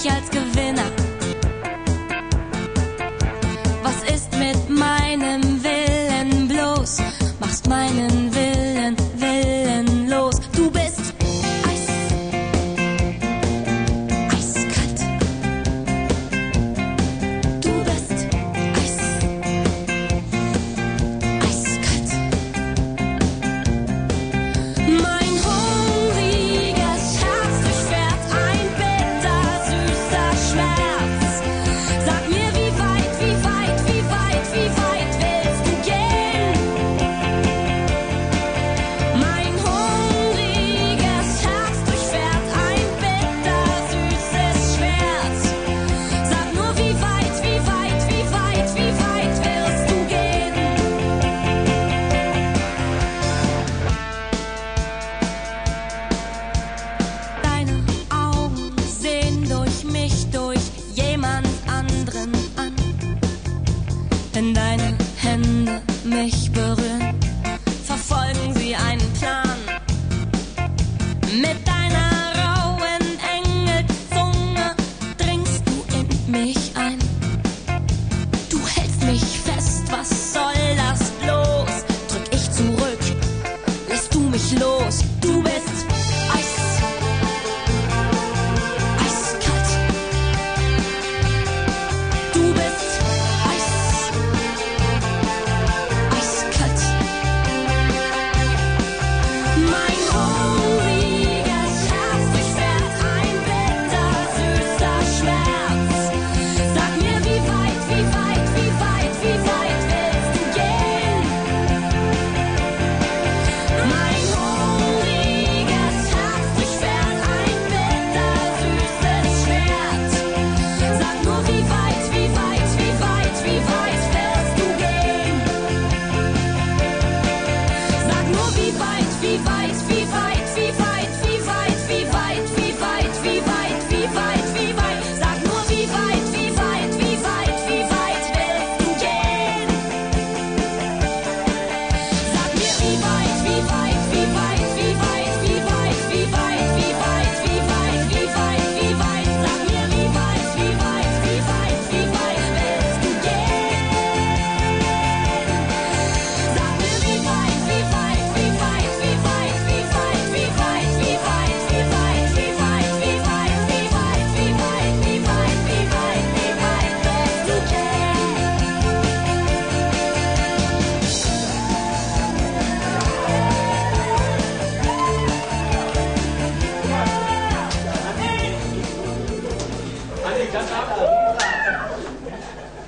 dich als Gewinner. Was ist mit meinem Willen bloß? Machst meinen Willen willenlos. Du bist Eis, eiskalt. Du bist Eis, eiskalt. Mein hungriges Herz durchfährt ein bittersüßer Schmerz. Sag mir, wie weit, wie weit, wie weit, wie weit willst du gehen? Mein hungriges Herz durchfährt ein bittersüßes Schwert. Sag nur, wie weit, wie weit, wie weit, wie weit willst du gehen? Deine Augen sehen durch mich, durch jemand anderen an. Wenn deine Hände mich berühren, verfolgen sie einen Plan. Mit